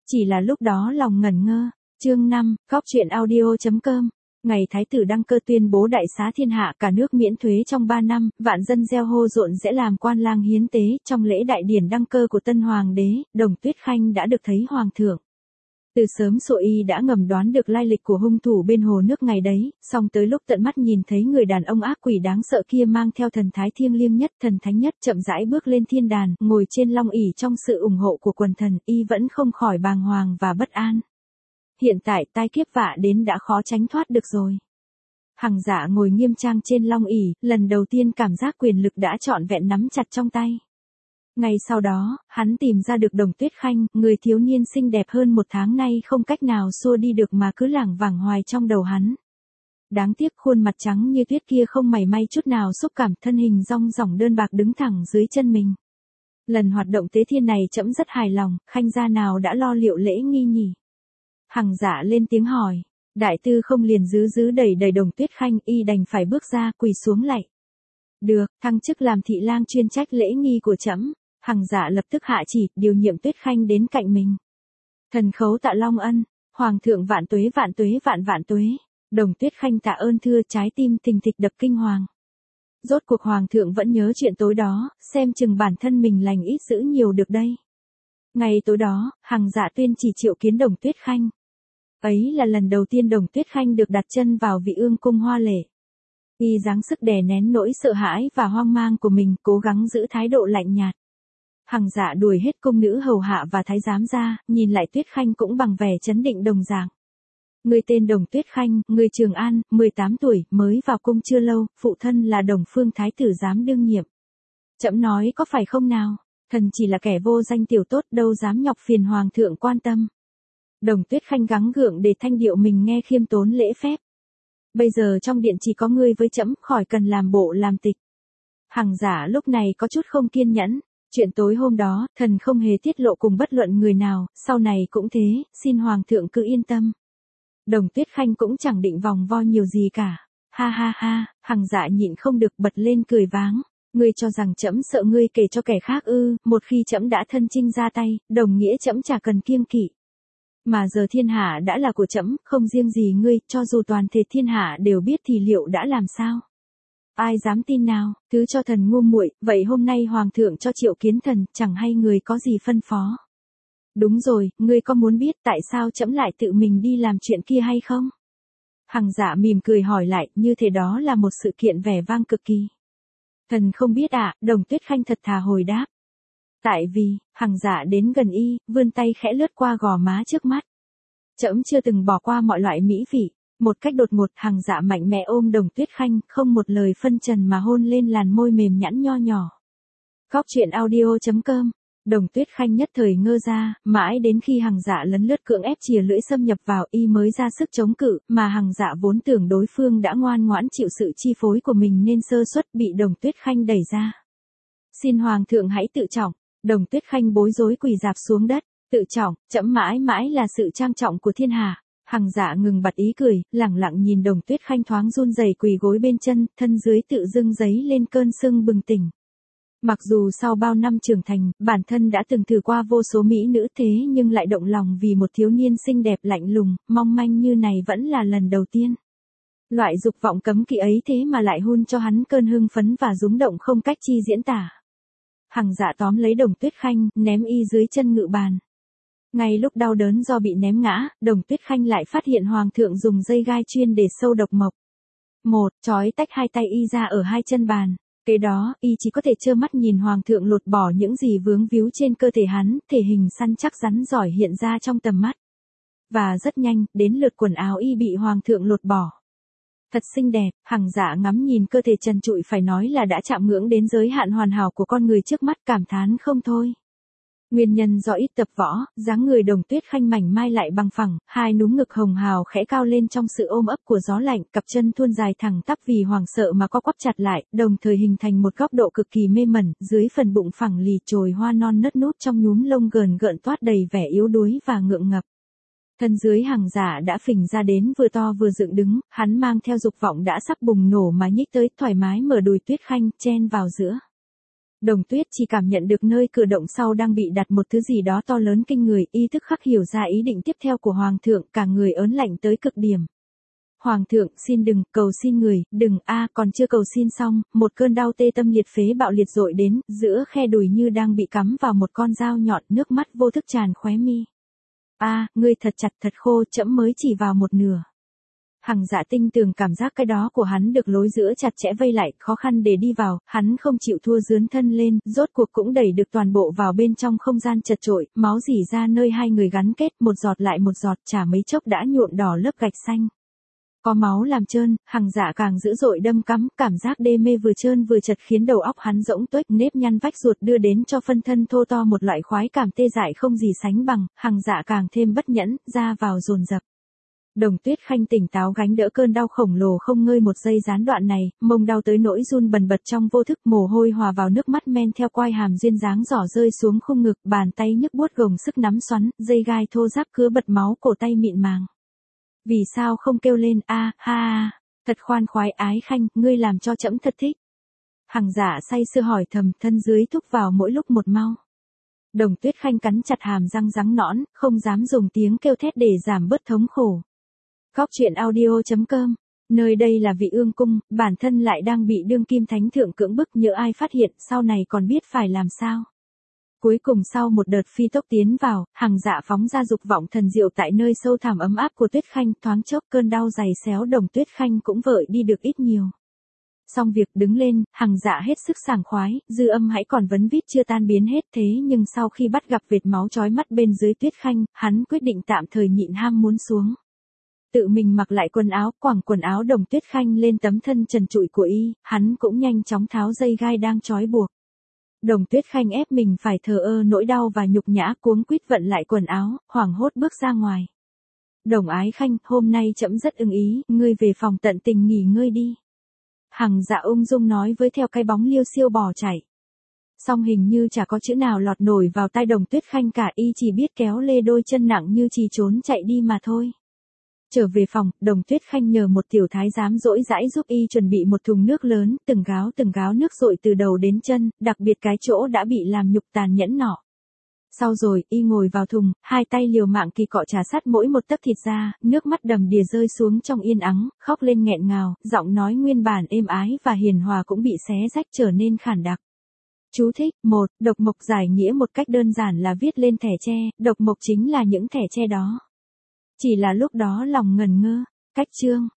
Chỉ là lúc đó lòng ngẩn ngơ. Chương 5, Góc truyện audio.com. Ngày Thái tử đăng cơ tuyên bố đại xá thiên hạ, cả nước miễn thuế trong 3 năm, vạn dân gieo hô rộn rẽ làm quan lang hiến tế. Trong lễ đại điển đăng cơ của tân hoàng đế, Đồng Tuyết Khanh đã được thấy hoàng thượng. Từ sớm Sộ Y đã ngầm đoán được lai lịch của hung thủ bên hồ nước ngày đấy, song tới lúc tận mắt nhìn thấy người đàn ông ác quỷ đáng sợ kia mang theo thần thái thiêng liêng nhất, thần thánh nhất, chậm rãi bước lên thiên đàn, ngồi trên long ỷ trong sự ủng hộ của quần thần, Y vẫn không khỏi bàng hoàng và bất an. Hiện tại tai kiếp vạ đến đã khó tránh thoát được rồi. Hằng Dạ ngồi nghiêm trang trên long ỷ, lần đầu tiên cảm giác quyền lực đã trọn vẹn nắm chặt trong tay. Ngay sau đó, hắn tìm ra được Đồng Tuyết Khanh, người thiếu niên xinh đẹp hơn 1 tháng nay không cách nào xua đi được mà cứ lảng vảng hoài trong đầu hắn. Đáng tiếc khuôn mặt trắng như tuyết kia không mảy may chút nào xúc cảm, thân hình rong ròng đơn bạc đứng thẳng dưới chân mình. Lần hoạt động tế thiên này trẫm rất hài lòng, Khanh gia nào đã lo liệu lễ nghi nhỉ? Hằng Dạ lên tiếng hỏi. Đại tư không liền giữ đẩy Đồng Tuyết Khanh, Y đành phải bước ra quỳ xuống lạy. Được, thăng chức làm thị lang chuyên trách lễ nghi của trẫm. Hằng Dạ lập tức hạ chỉ, điều nhiệm Tuyết Khanh đến cạnh mình. Thần khấu tạ long ân, hoàng thượng vạn tuế vạn tuế. Đồng Tuyết Khanh tạ ơn thưa, trái tim thình thịch đập kinh hoàng. Rốt cuộc hoàng thượng vẫn nhớ chuyện tối đó, xem chừng bản thân mình lành ít dữ nhiều được đây. Ngày tối đó, Hằng Dạ tuyên chỉ triệu kiến Đồng Tuyết Khanh. Ấy là lần đầu tiên Đồng Tuyết Khanh được đặt chân vào Vị Ương cung hoa lệ. Y dáng sức đè nén nỗi sợ hãi và hoang mang của mình, cố gắng giữ thái độ lạnh nhạt. Hằng Dạ đuổi hết cung nữ hầu hạ và thái giám ra, nhìn lại Tuyết Khanh cũng bằng vẻ chấn định đồng dạng. Người tên Đồng Tuyết Khanh, người Trường An, 18 tuổi, mới vào cung chưa lâu, phụ thân là Đồng Phương thái tử giám đương nhiệm. Trẫm nói có phải không nào? Thần chỉ là kẻ vô danh tiểu tốt, đâu dám nhọc phiền hoàng thượng quan tâm. Đồng Tuyết Khanh gắng gượng để thanh điệu mình nghe khiêm tốn lễ phép. Bây giờ trong điện chỉ có ngươi với trẫm, khỏi cần làm bộ làm tịch. Hằng Dạ lúc này có chút không kiên nhẫn. Chuyện tối hôm đó, thần không hề tiết lộ cùng bất luận người nào, sau này cũng thế, xin hoàng thượng cứ yên tâm. Đồng Tuyết Khanh cũng chẳng định vòng vo nhiều gì cả. Ha ha ha, Hằng Dạ nhịn không được bật lên cười váng. Ngươi cho rằng trẫm sợ ngươi kể cho kẻ khác ư? Một khi trẫm đã thân chinh ra tay, đồng nghĩa trẫm chả cần kiêng kỵ. Mà giờ thiên hạ đã là của trẫm, không riêng gì ngươi, cho dù toàn thể thiên hạ đều biết thì liệu đã làm sao? Ai dám tin nào? Thứ cho thần ngu muội, vậy hôm nay hoàng thượng cho triệu kiến thần, chẳng hay người có gì phân phó? Đúng rồi, ngươi có muốn biết tại sao trẫm lại tự mình đi làm chuyện kia hay không? Hằng Dạ mỉm cười hỏi lại, như thế đó là một sự kiện vẻ vang cực kỳ. Thần không biết ạ, Đồng Tuyết Khanh thật thà hồi đáp. Tại vì, Hằng Dạ đến gần Y, vươn tay khẽ lướt qua gò má trước mắt. Trẫm chưa từng bỏ qua mọi loại mỹ vị. Một cách đột ngột, Hằng Dạ mạnh mẽ ôm Đồng Tuyết Khanh, không một lời phân trần mà hôn lên làn môi mềm nhẵn nho nhỏ. Góc truyện audio.com. Đồng Tuyết Khanh nhất thời ngơ ra, mãi đến khi Hằng Dạ lấn lướt cưỡng ép chìa lưỡi xâm nhập vào, Y mới ra sức chống cự, mà Hằng Dạ vốn tưởng đối phương đã ngoan ngoãn chịu sự chi phối của mình nên sơ suất, bị Đồng Tuyết Khanh đẩy ra. Xin hoàng thượng hãy tự trọng. Đồng Tuyết Khanh bối rối quỳ rạp xuống đất. Tự trọng, trẫm mãi mãi là sự trang trọng của thiên hạ. Hằng Dạ ngừng bật ý cười, lẳng lặng nhìn Đồng Tuyết Khanh thoáng run rẩy quỳ gối bên chân, thân dưới tự dưng dấy lên cơn sưng bừng tỉnh. Mặc dù sau bao năm trưởng thành, bản thân đã từng thử qua vô số mỹ nữ, thế nhưng lại động lòng vì một thiếu niên xinh đẹp lạnh lùng, mong manh như này vẫn là lần đầu tiên. Loại dục vọng cấm kỵ ấy thế mà lại hun cho hắn cơn hưng phấn và rúng động không cách chi diễn tả. Hằng Dạ tóm lấy Đồng Tuyết Khanh, ném Y dưới chân ngự bàn. Ngay lúc đau đớn do bị ném ngã, Đồng Tuyết Khanh lại phát hiện hoàng thượng dùng dây gai chuyên để sâu độc mộc. Chói tách hai tay Y ra ở hai chân bàn. Kế đó, Y chỉ có thể trơ mắt nhìn hoàng thượng lột bỏ những gì vướng víu trên cơ thể hắn, thể hình săn chắc rắn giỏi hiện ra trong tầm mắt. Và rất nhanh, đến lượt quần áo Y bị hoàng thượng lột bỏ. Thật xinh đẹp, Hằng Dạ ngắm nhìn cơ thể trần trụi phải nói là đã chạm ngưỡng đến giới hạn hoàn hảo của con người trước mắt, cảm thán không thôi. Nguyên nhân do ít tập võ, dáng người Đồng Tuyết Khanh mảnh mai lại bằng phẳng, hai núm ngực hồng hào khẽ cao lên trong sự ôm ấp của gió lạnh, cặp chân thuôn dài thẳng tắp vì hoảng sợ mà co quắp chặt lại, đồng thời hình thành một góc độ cực kỳ mê mẩn, dưới phần bụng phẳng lì chồi hoa non nớt nút trong nhúm lông gợn toát đầy vẻ yếu đuối và ngượng ngập. Thân dưới Hằng Dạ đã phình ra đến vừa to vừa dựng đứng, hắn mang theo dục vọng đã sắp bùng nổ mà nhích tới, thoải mái mở đùi Tuyết Khanh, chen vào giữa. Đồng Tuyết chỉ cảm nhận được nơi cửa động sau đang bị đặt một thứ gì đó to lớn kinh người, y tức khắc hiểu ra ý định tiếp theo của Hoàng thượng, cả người ớn lạnh tới cực điểm. Hoàng thượng, xin đừng, cầu xin người, đừng, còn chưa cầu xin xong, một cơn đau tê tâm liệt phế bạo liệt dội đến, giữa khe đùi như đang bị cắm vào một con dao nhọn, nước mắt vô thức tràn khóe mi. Ngươi thật chặt thật khô, trẫm mới chỉ vào một nửa. Hằng Dạ tinh tường cảm giác cái đó của hắn được lối giữa chặt chẽ vây lại, khó khăn để đi vào, hắn không chịu thua dướn thân lên, rốt cuộc cũng đẩy được toàn bộ vào bên trong không gian chật chội, máu rỉ ra nơi hai người gắn kết, một giọt lại một giọt, chả mấy chốc đã nhuộm đỏ lớp gạch xanh. Có máu làm trơn, Hằng Dạ càng dữ dội đâm cắm, cảm giác đê mê vừa trơn vừa chật khiến đầu óc hắn rỗng tuếch, nếp nhăn vách ruột đưa đến cho phân thân thô to một loại khoái cảm tê dại không gì sánh bằng, Hằng Dạ càng thêm bất nhẫn, ra vào dồn dập. Đồng Tuyết Khanh tỉnh táo gánh đỡ cơn đau khổng lồ không ngơi một giây gián đoạn này, mông đau tới nỗi run bần bật trong vô thức, mồ hôi hòa vào nước mắt men theo quai hàm duyên dáng giỏ rơi xuống khung ngực, bàn tay nhức buốt gồng sức nắm xoắn, dây gai thô ráp cứa bật máu cổ tay mịn màng. Vì sao không kêu lên thật khoan khoái ái Khanh, ngươi làm cho trẫm thật thích. Hằng Dạ say sưa hỏi thầm, thân dưới thúc vào mỗi lúc một mau. Đồng Tuyết Khanh cắn chặt hàm răng rắn nõn, không dám dùng tiếng kêu thét để giảm bớt thống khổ. Góc truyện audio.com, nơi đây là Vị Ương Cung, bản thân lại đang bị đương kim thánh thượng cưỡng bức, nhỡ ai phát hiện, sau này còn biết phải làm sao. Cuối cùng sau một đợt phi tốc tiến vào, Hằng Dạ phóng ra dục vọng thần diệu tại nơi sâu thẳm ấm áp của Tuyết Khanh, thoáng chốc cơn đau dày xéo Đồng Tuyết Khanh cũng vợi đi được ít nhiều. Xong việc đứng lên, Hằng Dạ hết sức sảng khoái, dư âm hãy còn vấn vít chưa tan biến hết, thế nhưng sau khi bắt gặp vệt máu chói mắt bên dưới Tuyết Khanh, hắn quyết định tạm thời nhịn ham muốn xuống. Tự mình mặc lại quần áo, quẳng quần áo Đồng Tuyết Khanh lên tấm thân trần trụi của y, hắn cũng nhanh chóng tháo dây gai đang trói buộc. Đồng Tuyết Khanh ép mình phải thờ ơ nỗi đau và nhục nhã, cuống quýt vận lại quần áo, hoảng hốt bước ra ngoài. Đồng Ái Khanh, hôm nay trẫm rất ưng ý, ngươi về phòng tận tình nghỉ ngơi đi. Hằng Dạ ung dung nói với theo cái bóng liêu xiêu bỏ chạy. Song hình như chả có chữ nào lọt nổi vào tai Đồng Tuyết Khanh cả, y chỉ biết kéo lê đôi chân nặng như trì trốn chạy đi mà thôi. Trở về phòng, Đồng Tuyết Khanh nhờ một tiểu thái giám dỗi dãi giúp y chuẩn bị một thùng nước lớn, từng gáo nước dội từ đầu đến chân, đặc biệt cái chỗ đã bị làm nhục tàn nhẫn nọ. Sau rồi, y ngồi vào thùng, hai tay liều mạng kỳ cọ trà sát mỗi một tấc thịt ra, nước mắt đầm đìa rơi xuống trong yên ắng, khóc lên nghẹn ngào, giọng nói nguyên bản êm ái và hiền hòa cũng bị xé rách trở nên khản đặc. Chú thích, 1. Độc mộc giải nghĩa một cách đơn giản là viết lên thẻ tre, độc mộc chính là những thẻ tre đó. Chỉ là lúc đó lòng ngần ngơ. Cách chương.